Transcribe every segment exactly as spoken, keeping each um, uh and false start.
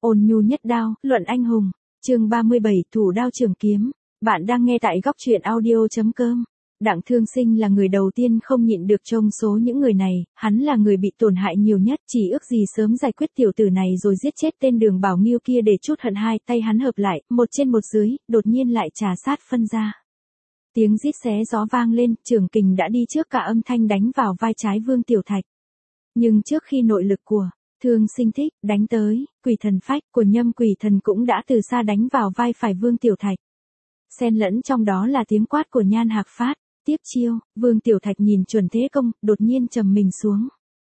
Ôn nhu nhất đao, luận anh hùng. Chương ba mươi bảy, thủ đao trường kiếm. Bạn đang nghe tại góc truyện audio chấm com. Đặng Thương Sinh là người đầu tiên không nhịn được trong số những người này, hắn là người bị tổn hại nhiều nhất, chỉ ước gì sớm giải quyết tiểu tử này rồi giết chết tên Đường Bảo Nghiêu kia để chút hận. Hai tay hắn hợp lại, một trên một dưới, đột nhiên lại trà sát phân ra. Tiếng rít xé gió vang lên, trường kình đã đi trước cả âm thanh đánh vào vai trái Vương Tiểu Thạch. Nhưng trước khi nội lực của Thương Sinh thích đánh tới, quỷ thần phách của Nhâm Quỷ Thần cũng đã từ xa đánh vào vai phải Vương Tiểu Thạch. Xen lẫn trong đó là tiếng quát của Nhan Hạc Phát. Tiếp chiêu, Vương Tiểu Thạch nhìn chuẩn thế công, đột nhiên trầm mình xuống.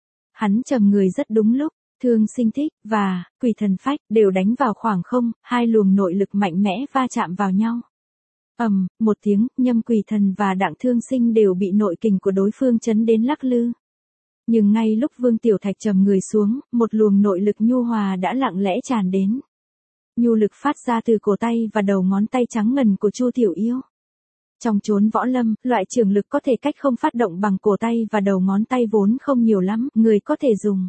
Hắn trầm người rất đúng lúc, Thương Sinh thích và quỷ thần phách đều đánh vào khoảng không, hai luồng nội lực mạnh mẽ va chạm vào nhau. Ầm, một tiếng, Nhâm Quỷ Thần và Đặng Thương Sinh đều bị nội kình của đối phương chấn đến lắc lư. Nhưng ngay lúc Vương Tiểu Thạch trầm người xuống, một luồng nội lực nhu hòa đã lặng lẽ tràn đến. Nhu lực phát ra từ cổ tay và đầu ngón tay trắng ngần của Chu Tiểu Yêu. Trong chốn võ lâm, loại trường lực có thể cách không phát động bằng cổ tay và đầu ngón tay vốn không nhiều lắm, người có thể dùng.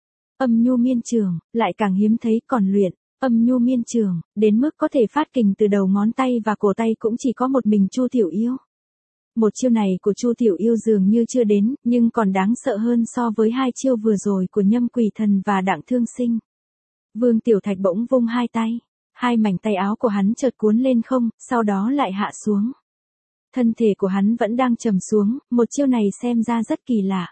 Âm nhu miên trường, lại càng hiếm thấy, còn luyện âm nhu miên trường, đến mức có thể phát kình từ đầu ngón tay và cổ tay cũng chỉ có một mình Chu Tiểu Yêu. Một chiêu này của Chu Tiểu Yêu dường như chưa đến, nhưng còn đáng sợ hơn so với hai chiêu vừa rồi của Nhâm Quỷ Thần và Đặng Thương Sinh. Vương Tiểu Thạch bỗng vung hai tay, hai mảnh tay áo của hắn chợt cuốn lên không, sau đó lại hạ xuống. Thân thể của hắn vẫn đang trầm xuống, một chiêu này xem ra rất kỳ lạ.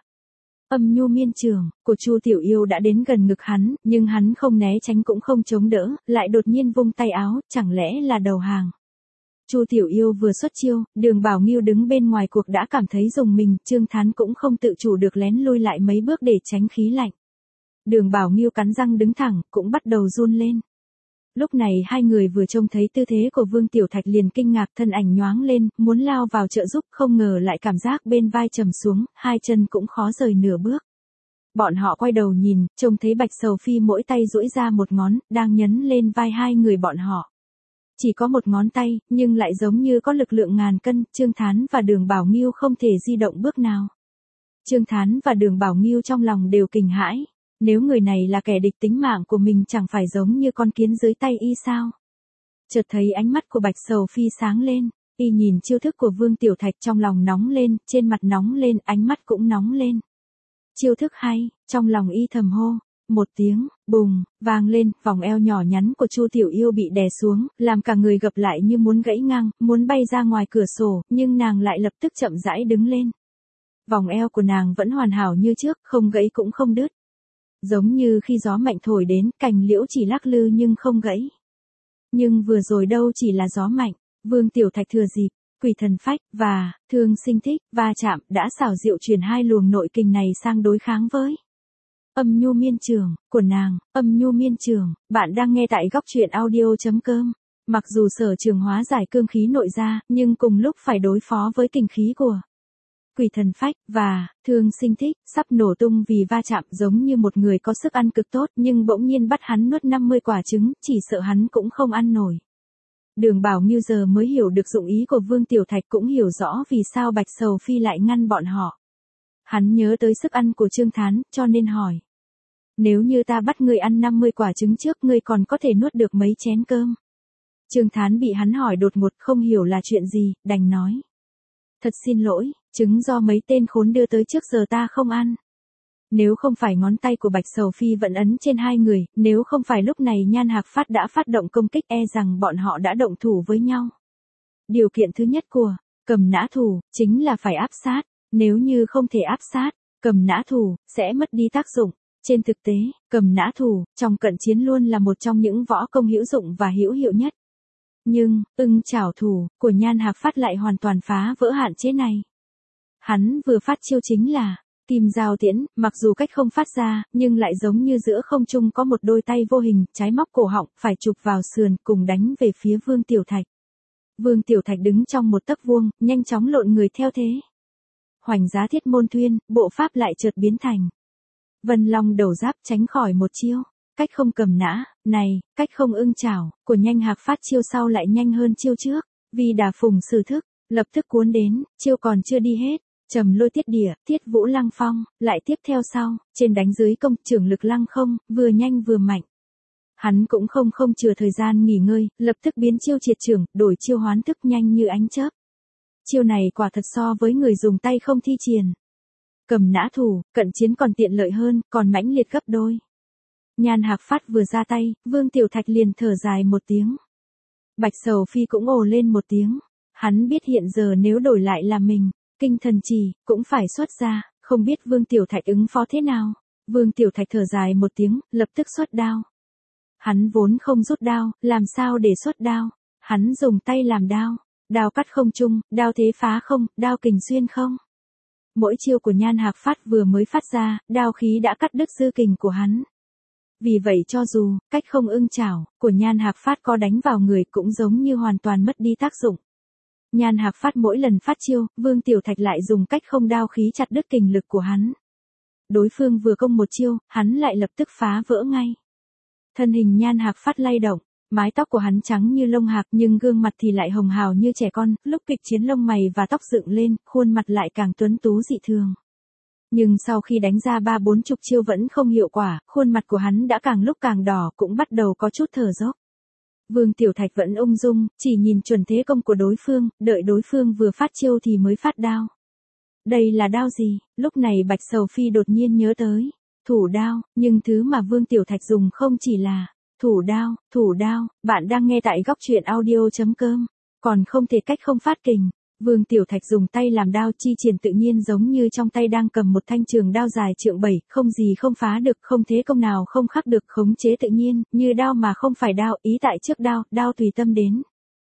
Âm nhu miên trường của Chu Tiểu Yêu đã đến gần ngực hắn, nhưng hắn không né tránh cũng không chống đỡ, lại đột nhiên vung tay áo, chẳng lẽ là đầu hàng. Chu Tiểu Yêu vừa xuất chiêu, Đường Bảo Nghiêu đứng bên ngoài cuộc đã cảm thấy rùng mình, Trương Thán cũng không tự chủ được lén lui lại mấy bước để tránh khí lạnh. Đường Bảo Nghiêu cắn răng đứng thẳng, cũng bắt đầu run lên. Lúc này hai người vừa trông thấy tư thế của Vương Tiểu Thạch liền kinh ngạc, thân ảnh nhoáng lên, muốn lao vào trợ giúp, không ngờ lại cảm giác bên vai trầm xuống, hai chân cũng khó rời nửa bước. Bọn họ quay đầu nhìn, trông thấy Bạch Sầu Phi mỗi tay duỗi ra một ngón, đang nhấn lên vai hai người bọn họ. Chỉ có một ngón tay, nhưng lại giống như có lực lượng ngàn cân, Trương Thán và Đường Bảo Nghiêu không thể di động bước nào. Trương Thán và Đường Bảo Nghiêu trong lòng đều kinh hãi. Nếu người này là kẻ địch tính mạng của mình chẳng phải giống như con kiến dưới tay y sao? Chợt thấy ánh mắt của Bạch Sầu Phi sáng lên, y nhìn chiêu thức của Vương Tiểu Thạch trong lòng nóng lên, trên mặt nóng lên, ánh mắt cũng nóng lên. Chiêu thức hay, trong lòng y thầm hô. Một tiếng, bùng, vang lên, vòng eo nhỏ nhắn của Chu Tiểu Yêu bị đè xuống, làm cả người gập lại như muốn gãy ngang, muốn bay ra ngoài cửa sổ, nhưng nàng lại lập tức chậm rãi đứng lên. Vòng eo của nàng vẫn hoàn hảo như trước, không gãy cũng không đứt. Giống như khi gió mạnh thổi đến, cành liễu chỉ lắc lư nhưng không gãy. Nhưng vừa rồi đâu chỉ là gió mạnh, Vương Tiểu Thạch thừa dịp, quỷ thần phách và Thương Sinh thích va chạm đã xảo diệu chuyển hai luồng nội kình này sang đối kháng với âm nhu miên trường của nàng. Âm nhu miên trường, bạn đang nghe tại góc truyện audio chấm com. Mặc dù Sở Trường hóa giải cương khí nội ra, nhưng cùng lúc phải đối phó với kình khí của quỷ thần phách và Thương Sinh thích sắp nổ tung vì va chạm, giống như một người có sức ăn cực tốt nhưng bỗng nhiên bắt hắn nuốt năm mươi quả trứng, chỉ sợ hắn cũng không ăn nổi. Đường Bảo Nghiêu giờ mới hiểu được dụng ý của Vương Tiểu Thạch, cũng hiểu rõ vì sao Bạch Sầu Phi lại ngăn bọn họ. Hắn nhớ tới sức ăn của Trương Thán, cho nên hỏi. Nếu như ta bắt ngươi ăn năm mươi quả trứng trước, ngươi còn có thể nuốt được mấy chén cơm? Trương Thán bị hắn hỏi đột ngột không hiểu là chuyện gì, đành nói. Thật xin lỗi, trứng do mấy tên khốn đưa tới trước giờ ta không ăn. Nếu không phải ngón tay của Bạch Sầu Phi vẫn ấn trên hai người, nếu không phải lúc này Nhan Hạc Phát đã phát động công kích, e rằng bọn họ đã động thủ với nhau. Điều kiện thứ nhất của cầm nã thủ chính là phải áp sát. Nếu như không thể áp sát, cầm nã thủ sẽ mất đi tác dụng. Trên thực tế, cầm nã thủ trong cận chiến luôn là một trong những võ công hữu dụng và hữu hiệu nhất. Nhưng ưng chảo thủ của Nhan Hạc Phát lại hoàn toàn phá vỡ hạn chế này. Hắn vừa phát chiêu chính là kim giao tiễn, mặc dù cách không phát ra, nhưng lại giống như giữa không trung có một đôi tay vô hình, trái móc cổ họng, phải chụp vào sườn, cùng đánh về phía Vương Tiểu Thạch. Vương Tiểu Thạch đứng trong một tấc vuông, nhanh chóng lộn người theo thế. Hoành Giá Thiết Môn Thuyên, bộ pháp lại chợt biến thành Vân Long đầu giáp, tránh khỏi một chiêu. Cách không cầm nã, này, cách không ưng chảo của Nhanh Hạc Phát chiêu sau lại nhanh hơn chiêu trước. Vì đà phùng sử thức, lập tức cuốn đến, chiêu còn chưa đi hết. Trầm Lôi Tiết Địa, Tiết Vũ Lăng Phong, lại tiếp theo sau, trên đánh dưới công, trưởng lực lăng không, vừa nhanh vừa mạnh. Hắn cũng không không chừa thời gian nghỉ ngơi, lập tức biến chiêu triệt trưởng, đổi chiêu hoán thức nhanh như ánh chớp. Chiêu này quả thật so với người dùng tay không thi triển. Cầm nã thủ, cận chiến còn tiện lợi hơn, còn mãnh liệt gấp đôi. Nhan Hạc Phát vừa ra tay, Vương Tiểu Thạch liền thở dài một tiếng. Bạch Sầu Phi cũng ồ lên một tiếng. Hắn biết hiện giờ nếu đổi lại là mình, kinh thần trì, cũng phải xuất ra, không biết Vương Tiểu Thạch ứng phó thế nào. Vương Tiểu Thạch thở dài một tiếng, lập tức xuất đao. Hắn vốn không rút đao, làm sao để xuất đao. Hắn dùng tay làm đao, đao cắt không trung, đao thế phá không, đao kình xuyên không. Mỗi chiêu của Nhan Hạc Phát vừa mới phát ra, đao khí đã cắt đứt dư kình của hắn. Vì vậy cho dù, cách không ưng chảo, của Nhan Hạc Phát có đánh vào người cũng giống như hoàn toàn mất đi tác dụng. Nhan Hạc Phát mỗi lần phát chiêu, Vương Tiểu Thạch lại dùng cách không đao khí chặt đứt kình lực của hắn. Đối phương vừa công một chiêu, hắn lại lập tức phá vỡ ngay. Thân hình Nhan Hạc Phát lay động, mái tóc của hắn trắng như lông hạc nhưng gương mặt thì lại hồng hào như trẻ con, lúc kịch chiến lông mày và tóc dựng lên, khuôn mặt lại càng tuấn tú dị thường. Nhưng sau khi đánh ra ba bốn chục chiêu vẫn không hiệu quả, khuôn mặt của hắn đã càng lúc càng đỏ, cũng bắt đầu có chút thở dốc. Vương Tiểu Thạch vẫn ung dung, chỉ nhìn chuẩn thế công của đối phương, đợi đối phương vừa phát chiêu thì mới phát đao. Đây là đao gì? Lúc này Bạch Sầu Phi đột nhiên nhớ tới. Thủ đao, nhưng thứ mà Vương Tiểu Thạch dùng không chỉ là thủ đao, thủ đao, bạn đang nghe tại góc truyện audio chấm com, còn không thể cách không phát kình. Vương Tiểu Thạch dùng tay làm đao chi triển tự nhiên giống như trong tay đang cầm một thanh trường đao dài trượng bảy, không gì không phá được, không thế công nào không khắc được, khống chế tự nhiên, như đao mà không phải đao, ý tại trước đao, đao tùy tâm đến.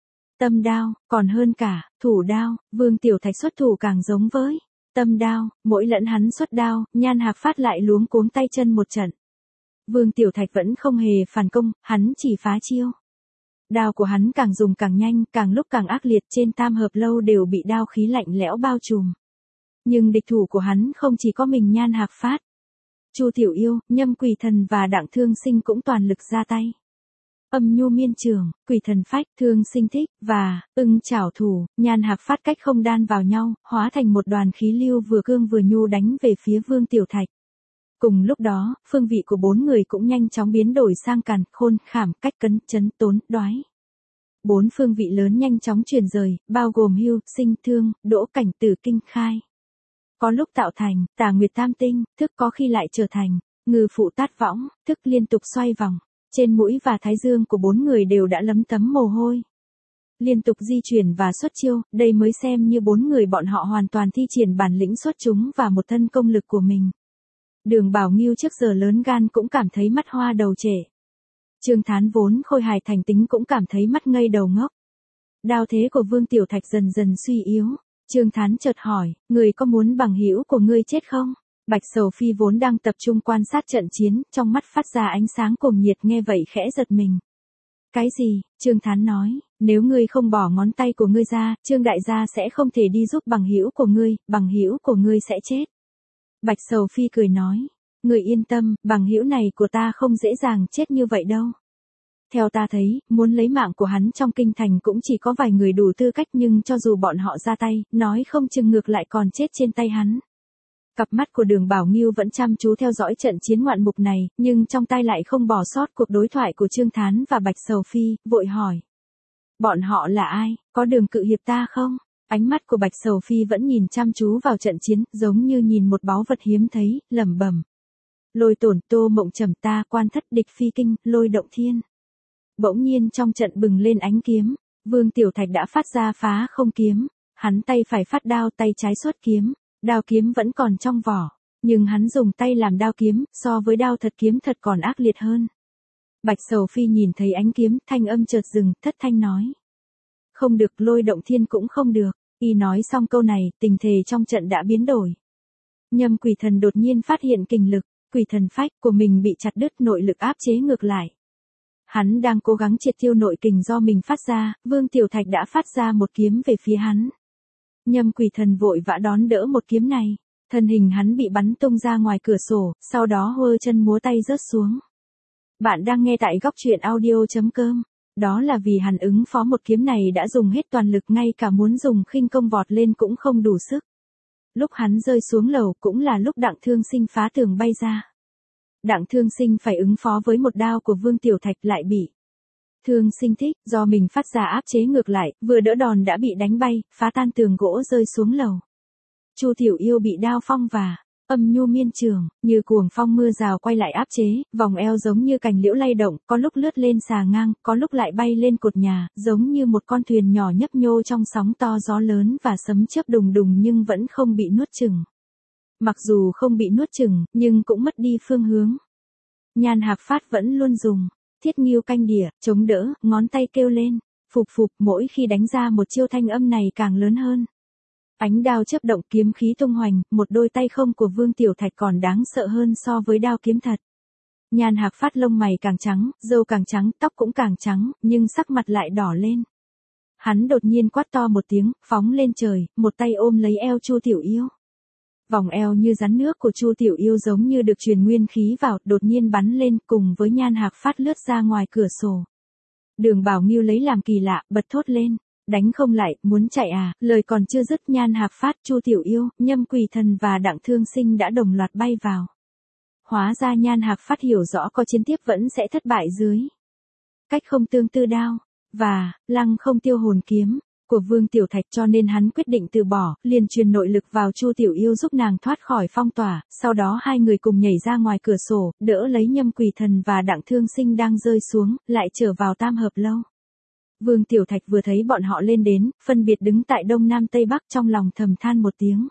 Tâm đao, còn hơn cả, thủ đao, Vương Tiểu Thạch xuất thủ càng giống với tâm đao, mỗi lần hắn xuất đao, Nhan Hạc Phát lại luống cuống tay chân một trận. Vương Tiểu Thạch vẫn không hề phản công, hắn chỉ phá chiêu. Đao của hắn càng dùng càng nhanh, càng lúc càng ác liệt, trên tam hợp lâu đều bị đao khí lạnh lẽo bao trùm. Nhưng địch thủ của hắn không chỉ có mình Nhan Hạc Phát. Chu Tiểu Yêu, Nhâm Quỷ Thần và Đặng Thương Sinh cũng toàn lực ra tay. Âm nhu miên trường, Quỷ Thần phách, Thương Sinh thích, và ưng chảo thủ, Nhan Hạc Phát cách không đan vào nhau, hóa thành một đoàn khí lưu vừa cương vừa nhu đánh về phía Vương Tiểu Thạch. Cùng lúc đó, phương vị của bốn người cũng nhanh chóng biến đổi sang càn, khôn, khảm, cách cấn, chấn, tốn, đoái. Bốn phương vị lớn nhanh chóng chuyển rời, bao gồm hưu, sinh, thương, đỗ, cảnh, tử, kinh, khai. Có lúc tạo thành, tà nguyệt tam tinh, thức có khi lại trở thành, ngư phụ tát võng, thức liên tục xoay vòng. Trên mũi và thái dương của bốn người đều đã lấm tấm mồ hôi. Liên tục di chuyển và xuất chiêu, đây mới xem như bốn người bọn họ hoàn toàn thi triển bản lĩnh xuất chúng và một thân công lực của mình. Đường Bảo Nghiêu trước giờ lớn gan cũng cảm thấy mắt hoa đầu trệ. Trương Thán vốn khôi hài thành tính cũng cảm thấy mắt ngây đầu ngốc. Đao thế của Vương Tiểu Thạch dần dần suy yếu. Trương Thán chợt hỏi, người có muốn bằng hữu của ngươi chết không? Bạch Sầu Phi vốn đang tập trung quan sát trận chiến, trong mắt phát ra ánh sáng cuồng nhiệt, nghe vậy khẽ giật mình. Cái gì? Trương Thán nói, nếu ngươi không bỏ ngón tay của ngươi ra, Trương đại gia sẽ không thể đi giúp bằng hữu của ngươi, bằng hữu của ngươi sẽ chết. Bạch Sầu Phi cười nói, ngươi yên tâm, bằng hữu này của ta không dễ dàng chết như vậy đâu. Theo ta thấy, muốn lấy mạng của hắn trong kinh thành cũng chỉ có vài người đủ tư cách, nhưng cho dù bọn họ ra tay, nói không chừng ngược lại còn chết trên tay hắn. Cặp mắt của Đường Bảo Nghiêu vẫn chăm chú theo dõi trận chiến ngoạn mục này, nhưng trong tai lại không bỏ sót cuộc đối thoại của Trương Thán và Bạch Sầu Phi, vội hỏi. Bọn họ là ai, có Đường cự hiệp ta không? Ánh mắt của Bạch Sầu Phi vẫn nhìn chăm chú vào trận chiến, giống như nhìn một báu vật hiếm thấy, lẩm bẩm. Lôi Tổn, Tô Mộng Trầm, ta quan thất địch phi kinh, lôi động thiên. Bỗng nhiên trong trận bừng lên ánh kiếm, Vương Tiểu Thạch đã phát ra phá không kiếm, hắn tay phải phát đao, tay trái xuất kiếm, đao kiếm vẫn còn trong vỏ, nhưng hắn dùng tay làm đao kiếm, so với đao thật kiếm thật còn ác liệt hơn. Bạch Sầu Phi nhìn thấy ánh kiếm, thanh âm chợt dừng, thất thanh nói. Không được, lôi động thiên cũng không được. Y nói xong câu này, tình thể trong trận đã biến đổi. Nhâm Quỷ Thần đột nhiên phát hiện kình lực, Quỷ Thần phách của mình bị chặt đứt, nội lực áp chế ngược lại. Hắn đang cố gắng triệt tiêu nội kình do mình phát ra, Vương Tiểu Thạch đã phát ra một kiếm về phía hắn. Nhâm Quỷ Thần vội vã đón đỡ một kiếm này, thân hình hắn bị bắn tung ra ngoài cửa sổ, sau đó hơ chân múa tay rớt xuống. Bạn đang nghe tại góc truyện audio chấm com. Đó là vì hắn ứng phó một kiếm này đã dùng hết toàn lực, ngay cả muốn dùng khinh công vọt lên cũng không đủ sức. Lúc hắn rơi xuống lầu cũng là lúc Đặng Thương Sinh phá tường bay ra. Đặng Thương Sinh phải ứng phó với một đao của Vương Tiểu Thạch lại bị Thương Sinh thích, do mình phát ra áp chế ngược lại, vừa đỡ đòn đã bị đánh bay, phá tan tường gỗ rơi xuống lầu. Chu Tiểu Yêu bị đao phong và âm nhu miên trường, như cuồng phong mưa rào quay lại áp chế, vòng eo giống như cành liễu lay động, có lúc lướt lên xà ngang, có lúc lại bay lên cột nhà, giống như một con thuyền nhỏ nhấp nhô trong sóng to gió lớn và sấm chớp đùng đùng nhưng vẫn không bị nuốt chửng. Mặc dù không bị nuốt chửng, nhưng cũng mất đi phương hướng. Nhan Hạc Phát vẫn luôn dùng thiết nghiêu canh đỉa, chống đỡ, ngón tay kêu lên, phụp phụp, mỗi khi đánh ra một chiêu thanh âm này càng lớn hơn. Ánh đao chớp động, kiếm khí tung hoành, một đôi tay không của Vương Tiểu Thạch còn đáng sợ hơn so với đao kiếm thật. Nhan Hạc Phát lông mày càng trắng, râu càng trắng, tóc cũng càng trắng, nhưng sắc mặt lại đỏ lên. Hắn đột nhiên quát to một tiếng, phóng lên trời, một tay ôm lấy eo Chu Tiểu Yêu. Vòng eo như rắn nước của Chu Tiểu Yêu giống như được truyền nguyên khí vào, đột nhiên bắn lên, cùng với Nhan Hạc Phát lướt ra ngoài cửa sổ. Đường Bảo Nghiêu lấy làm kỳ lạ, bật thốt lên, đánh không lại, muốn chạy à? Lời còn chưa dứt, Nhan Hạc Phát, Chu Tiểu Yêu, Nhâm Quỳ Thần và Đặng Thương Sinh đã đồng loạt bay vào. Hóa ra Nhan Hạc Phát hiểu rõ có chiến tiếp vẫn sẽ thất bại dưới cách không tương tư đao và lăng không tiêu hồn kiếm của Vương Tiểu Thạch, cho nên hắn quyết định từ bỏ, liền truyền nội lực vào Chu Tiểu Yêu giúp nàng thoát khỏi phong tỏa, sau đó hai người cùng nhảy ra ngoài cửa sổ, đỡ lấy Nhâm Quỳ Thần và Đặng Thương Sinh đang rơi xuống, lại trở vào Tam Hợp Lâu. Vương Tiểu Thạch vừa thấy bọn họ lên đến, phân biệt đứng tại đông nam tây bắc, trong lòng thầm than một tiếng.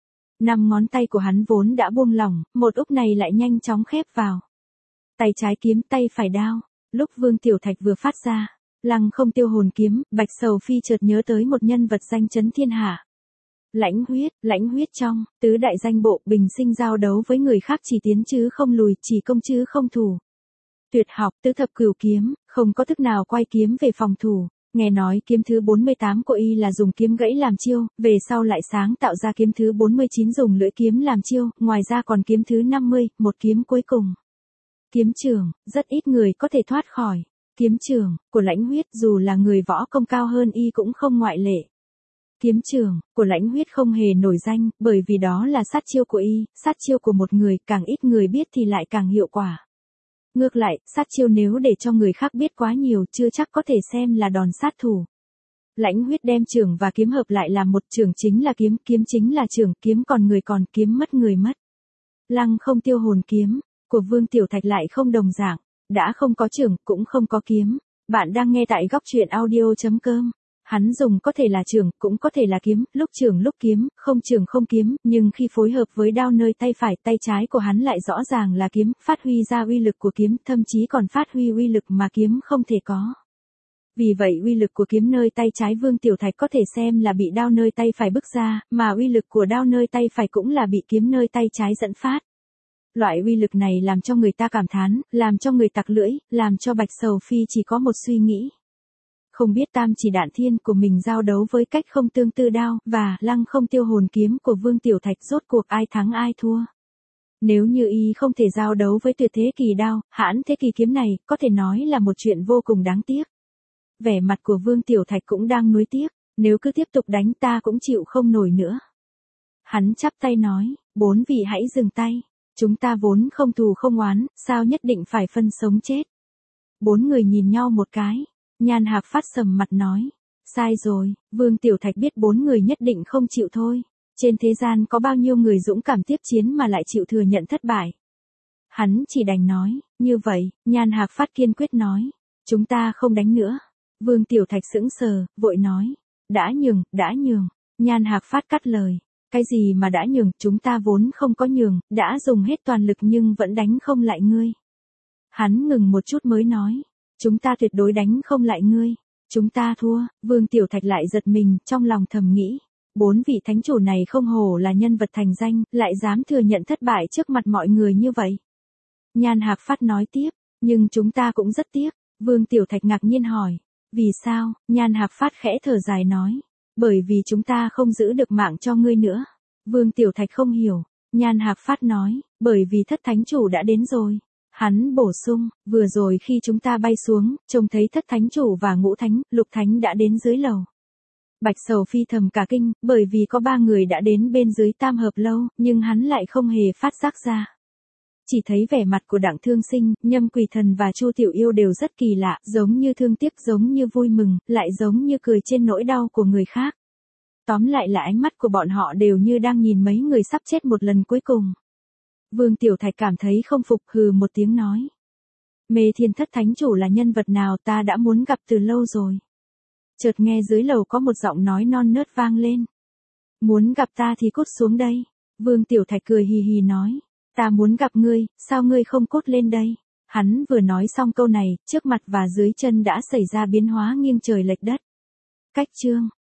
Năm ngón tay của hắn vốn đã buông lỏng, một úp này lại nhanh chóng khép vào. Tay trái kiếm, tay phải đao. Lúc Vương Tiểu Thạch vừa phát ra lăng không tiêu hồn kiếm, Bạch Sầu Phi chợt nhớ tới một nhân vật danh chấn thiên hạ. Lãnh Huyết, Lãnh Huyết trong tứ đại danh bộ, bình sinh giao đấu với người khác chỉ tiến chứ không lùi, chỉ công chứ không thủ. Tuyệt học tứ thập cửu kiếm, không có thức nào quay kiếm về phòng thủ. Nghe nói kiếm thứ bốn mươi tám của y là dùng kiếm gãy làm chiêu, về sau lại sáng tạo ra kiếm thứ bốn mươi chín dùng lưỡi kiếm làm chiêu, ngoài ra còn kiếm thứ năm mươi, một kiếm cuối cùng. Kiếm trường, rất ít người có thể thoát khỏi. Kiếm trường của Lãnh Huyết, dù là người võ công cao hơn y cũng không ngoại lệ. Kiếm trường của Lãnh Huyết không hề nổi danh, bởi vì đó là sát chiêu của y, sát chiêu của một người, càng ít người biết thì lại càng hiệu quả. Ngược lại, sát chiêu nếu để cho người khác biết quá nhiều, chưa chắc có thể xem là đòn sát thủ. Lãnh Huyết đem trường và kiếm hợp lại làm một, trường chính là kiếm, kiếm chính là trường, kiếm còn người còn, kiếm mất người mất. Lăng không tiêu hồn kiếm của Vương Tiểu Thạch lại không đồng dạng, đã không có trường, cũng không có kiếm. Bạn đang nghe tại góc truyện audio chấm com. Hắn dùng có thể là trường, cũng có thể là kiếm, lúc trường lúc kiếm, không trường không kiếm, nhưng khi phối hợp với đao nơi tay phải, tay trái của hắn lại rõ ràng là kiếm, phát huy ra uy lực của kiếm, thậm chí còn phát huy uy lực mà kiếm không thể có. Vì vậy uy lực của kiếm nơi tay trái Vương Tiểu Thạch có thể xem là bị đao nơi tay phải bức ra, mà uy lực của đao nơi tay phải cũng là bị kiếm nơi tay trái dẫn phát. Loại uy lực này làm cho người ta cảm thán, làm cho người tặc lưỡi, làm cho Bạch Sầu Phi chỉ có một suy nghĩ. Không biết tam chỉ đạn thiên của mình giao đấu với cách không tương tư đao và lăng không tiêu hồn kiếm của Vương Tiểu Thạch rốt cuộc ai thắng ai thua. Nếu như y không thể giao đấu với tuyệt thế kỳ đao, hãn thế kỳ kiếm này, có thể nói là một chuyện vô cùng đáng tiếc. Vẻ mặt của Vương Tiểu Thạch cũng đang nuối tiếc, nếu cứ tiếp tục đánh ta cũng chịu không nổi nữa. Hắn chắp tay nói, bốn vị hãy dừng tay, chúng ta vốn không thù không oán, sao nhất định phải phân sống chết. Bốn người nhìn nhau một cái. Nhan Hạc Phát sầm mặt nói, sai rồi. Vương Tiểu Thạch biết bốn người nhất định không chịu thôi. Trên thế gian có bao nhiêu người dũng cảm tiếp chiến mà lại chịu thừa nhận thất bại. Hắn chỉ đành nói, như vậy. Nhan Hạc Phát kiên quyết nói, chúng ta không đánh nữa. Vương Tiểu Thạch sững sờ, vội nói, đã nhường, đã nhường. Nhan Hạc Phát cắt lời, cái gì mà đã nhường, chúng ta vốn không có nhường, đã dùng hết toàn lực nhưng vẫn đánh không lại ngươi. Hắn ngừng một chút mới nói, chúng ta tuyệt đối đánh không lại ngươi. Chúng ta thua. Vương Tiểu Thạch lại giật mình, trong lòng thầm nghĩ. Bốn vị thánh chủ này không hổ là nhân vật thành danh, lại dám thừa nhận thất bại trước mặt mọi người như vậy. Nhan Hạc Phát nói tiếp, nhưng chúng ta cũng rất tiếc. Vương Tiểu Thạch ngạc nhiên hỏi, vì sao? Nhan Hạc Phát khẽ thở dài nói, bởi vì chúng ta không giữ được mạng cho ngươi nữa. Vương Tiểu Thạch không hiểu. Nhan Hạc Phát nói, bởi vì thất thánh chủ đã đến rồi. Hắn bổ sung, vừa rồi khi chúng ta bay xuống, trông thấy thất thánh chủ và ngũ thánh, lục thánh đã đến dưới lầu. Bạch Sầu Phi thầm cả kinh, bởi vì có ba người đã đến bên dưới Tam Hợp Lâu, nhưng hắn lại không hề phát giác ra. Chỉ thấy vẻ mặt của Đặng Thương Sinh, Nhâm Quỳ Thần và Chu Tiểu Yêu đều rất kỳ lạ, giống như thương tiếc, giống như vui mừng, lại giống như cười trên nỗi đau của người khác. Tóm lại là ánh mắt của bọn họ đều như đang nhìn mấy người sắp chết một lần cuối cùng. Vương Tiểu Thạch cảm thấy không phục, hừ một tiếng nói. Mê Thiên Thất Thánh Chủ là nhân vật nào ta đã muốn gặp từ lâu rồi. Chợt nghe dưới lầu có một giọng nói non nớt vang lên. Muốn gặp ta thì cút xuống đây. Vương Tiểu Thạch cười hì hì nói. Ta muốn gặp ngươi, sao ngươi không cút lên đây? Hắn vừa nói xong câu này, trước mặt và dưới chân đã xảy ra biến hóa nghiêng trời lệch đất. Cách chương.